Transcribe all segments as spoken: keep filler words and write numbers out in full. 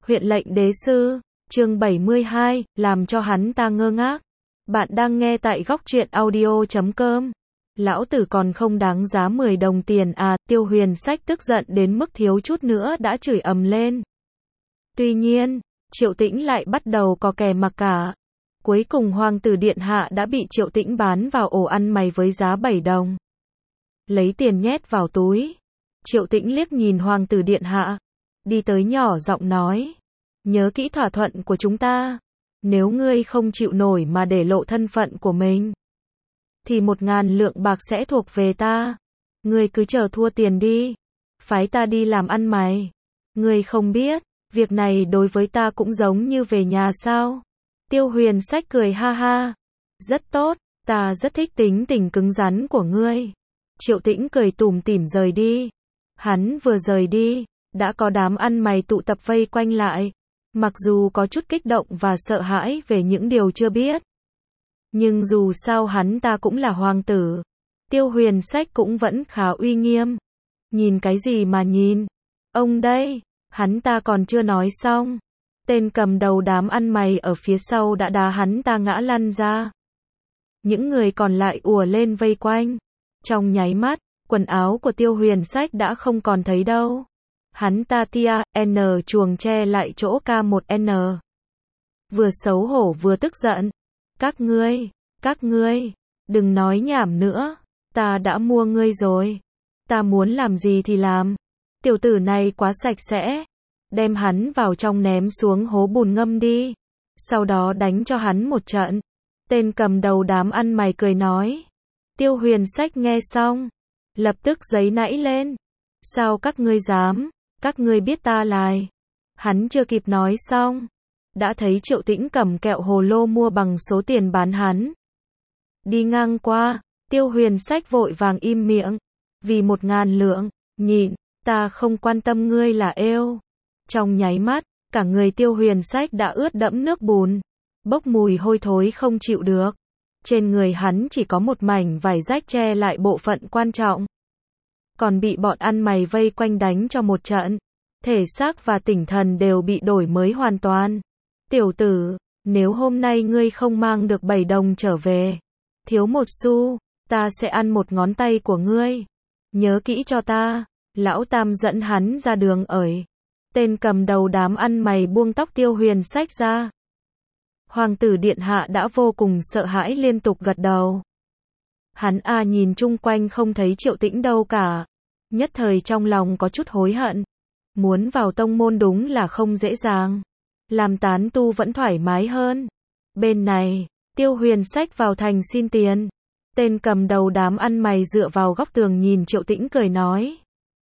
Huyện lệnh đế sư, chương bảy mươi hai, làm cho hắn ta ngơ ngác. Bạn đang nghe tại góc truyện audio chấm com. Lão tử còn không đáng giá mười đồng tiền à, Tiêu Huyền Sách tức giận đến mức thiếu chút nữa đã chửi ầm lên. Tuy nhiên, Triệu Tĩnh lại bắt đầu có kè mặc cả. Cuối cùng hoàng tử điện hạ đã bị Triệu Tĩnh bán vào ổ ăn mày với giá bảy đồng. Lấy tiền nhét vào túi. Triệu Tĩnh liếc nhìn hoàng tử điện hạ, đi tới nhỏ giọng nói, nhớ kỹ thỏa thuận của chúng ta, nếu ngươi không chịu nổi mà để lộ thân phận của mình, thì một ngàn lượng bạc sẽ thuộc về ta, ngươi cứ chờ thua tiền đi, phái ta đi làm ăn mày, ngươi không biết, việc này đối với ta cũng giống như về nhà sao? Tiêu Huyền Sách cười ha ha, rất tốt, ta rất thích tính tình cứng rắn của ngươi. Triệu Tĩnh cười tủm tỉm rời đi. Hắn vừa rời đi, đã có đám ăn mày tụ tập vây quanh lại. Mặc dù có chút kích động và sợ hãi về những điều chưa biết, nhưng dù sao hắn ta cũng là hoàng tử. Tiêu Huyền Sách cũng vẫn khá uy nghiêm. Nhìn cái gì mà nhìn? Ông đây, hắn ta còn chưa nói xong. Tên cầm đầu đám ăn mày ở phía sau đã đá hắn ta ngã lăn ra. Những người còn lại ùa lên vây quanh. Trong nháy mắt, quần áo của Tiêu Huyền Sách đã không còn thấy đâu. Hắn ta tia, N chuồng che lại chỗ K một N. Vừa xấu hổ vừa tức giận. Các ngươi, các ngươi, đừng nói nhảm nữa. Ta đã mua ngươi rồi. Ta muốn làm gì thì làm. Tiểu tử này quá sạch sẽ. Đem hắn vào trong ném xuống hố bùn ngâm đi. Sau đó đánh cho hắn một trận. Tên cầm đầu đám ăn mày cười nói. Tiêu Huyền Sách nghe xong, lập tức giấy nãy lên. Sao các ngươi dám? Các ngươi biết ta là ai? Hắn chưa kịp nói xong, đã thấy Triệu Tĩnh cầm kẹo hồ lô mua bằng số tiền bán hắn. Đi ngang qua, Tiêu Huyền Sách vội vàng im miệng. Vì một ngàn lượng, nhịn, ta không quan tâm ngươi là êu. Trong nháy mắt, cả người Tiêu Huyền Sách đã ướt đẫm nước bùn, bốc mùi hôi thối không chịu được. Trên người hắn chỉ có một mảnh vải rách che lại bộ phận quan trọng. Còn bị bọn ăn mày vây quanh đánh cho một trận. Thể xác và tinh thần đều bị đổi mới hoàn toàn. Tiểu tử, nếu hôm nay ngươi không mang được bảy đồng trở về, thiếu một xu, ta sẽ ăn một ngón tay của ngươi. Nhớ kỹ cho ta. Lão Tam dẫn hắn ra đường ởi. Tên cầm đầu đám ăn mày buông tóc Tiêu Huyền Sách ra. Hoàng tử điện hạ đã vô cùng sợ hãi liên tục gật đầu. Hắn a nhìn chung quanh không thấy Triệu Tĩnh đâu cả. Nhất thời trong lòng có chút hối hận. Muốn vào tông môn đúng là không dễ dàng. Làm tán tu vẫn thoải mái hơn. Bên này, Tiêu Huyền Sách vào thành xin tiền. Tên cầm đầu đám ăn mày dựa vào góc tường nhìn Triệu Tĩnh cười nói.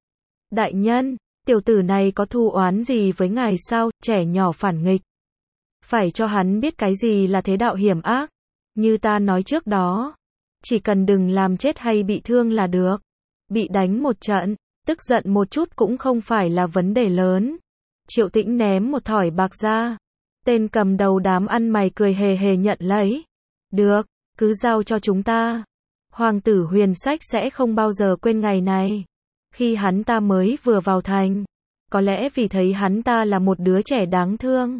Đại nhân, tiểu tử này có thù oán gì với ngài sao, trẻ nhỏ phản nghịch. Phải cho hắn biết cái gì là thế đạo hiểm ác. Như ta nói trước đó, chỉ cần đừng làm chết hay bị thương là được. Bị đánh một trận, tức giận một chút cũng không phải là vấn đề lớn. Triệu Tĩnh ném một thỏi bạc ra. Tên cầm đầu đám ăn mày cười hề hề nhận lấy. Được, cứ giao cho chúng ta. Hoàng tử Huyền Sách sẽ không bao giờ quên ngày này. Khi hắn ta mới vừa vào thành, có lẽ vì thấy hắn ta là một đứa trẻ đáng thương,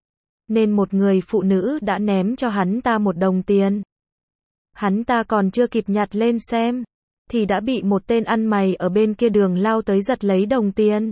nên một người phụ nữ đã ném cho hắn ta một đồng tiền. Hắn ta còn chưa kịp nhặt lên xem, thì đã bị một tên ăn mày ở bên kia đường lao tới giật lấy đồng tiền.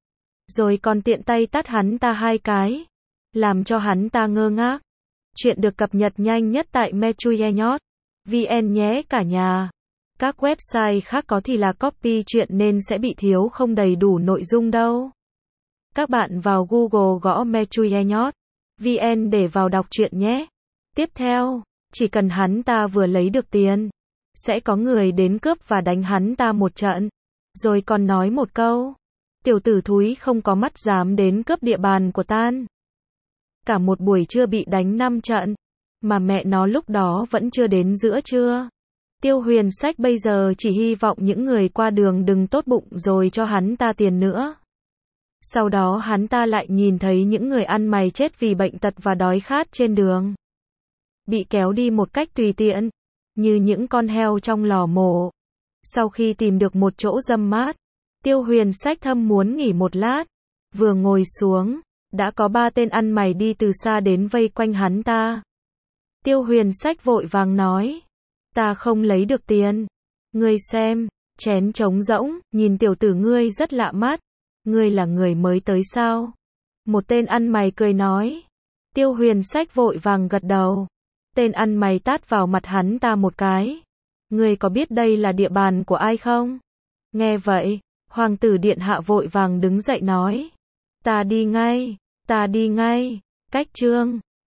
Rồi còn tiện tay tát hắn ta hai cái, làm cho hắn ta ngơ ngác. Chuyện được cập nhật nhanh nhất tại mechuyenot chấm vn nhé cả nhà. Các website khác có thì là copy chuyện nên sẽ bị thiếu không đầy đủ nội dung đâu. Các bạn vào Google gõ mechuyenot chấm vn để vào đọc truyện nhé. Tiếp theo, chỉ cần hắn ta vừa lấy được tiền, sẽ có người đến cướp và đánh hắn ta một trận. Rồi còn nói một câu, tiểu tử thúi không có mắt dám đến cướp địa bàn của tan. Cả một buổi trưa bị đánh năm trận, mà mẹ nó lúc đó vẫn chưa đến giữa trưa. Tiêu Huyền Sách bây giờ chỉ hy vọng những người qua đường đừng tốt bụng rồi cho hắn ta tiền nữa. Sau đó hắn ta lại nhìn thấy những người ăn mày chết vì bệnh tật và đói khát trên đường. Bị kéo đi một cách tùy tiện, như những con heo trong lò mổ. Sau khi tìm được một chỗ râm mát, Tiêu Huyền Sách thầm muốn nghỉ một lát. Vừa ngồi xuống, đã có ba tên ăn mày đi từ xa đến vây quanh hắn ta. Tiêu Huyền Sách vội vàng nói, ta không lấy được tiền. Ngươi xem, chén trống rỗng, nhìn tiểu tử ngươi rất lạ mắt. Ngươi là người mới tới sao? Một tên ăn mày cười nói. Tiêu Huyền Sách vội vàng gật đầu. Tên ăn mày tát vào mặt hắn ta một cái. Ngươi có biết đây là địa bàn của ai không? Nghe vậy, hoàng tử điện hạ vội vàng đứng dậy nói. Ta đi ngay, ta đi ngay. Cách chương